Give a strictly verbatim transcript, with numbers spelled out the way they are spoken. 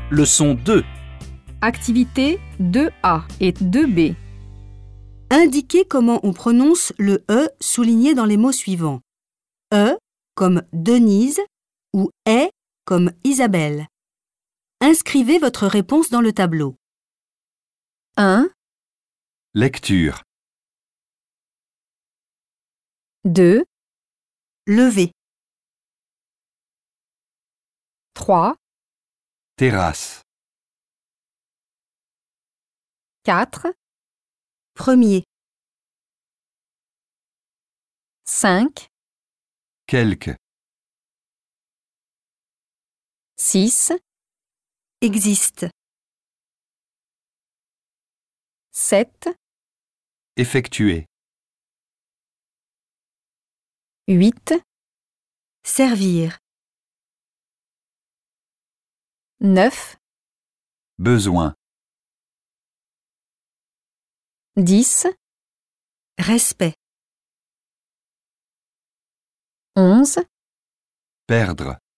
Leçon deux. Activité deux A et deux B. Indiquez comment on prononce le E souligné dans les mots suivants. E comme Denise ou E comme Isabelle. Inscrivez votre réponse dans le tableau. un, Lecture. deux, Lever. trois, Terrasse. quatre, Premier. cinq, Quelque. six, Existe. sept, Effectuer. huit, Servir. neuf, Besoin. dix, Respect. onze, Perdre.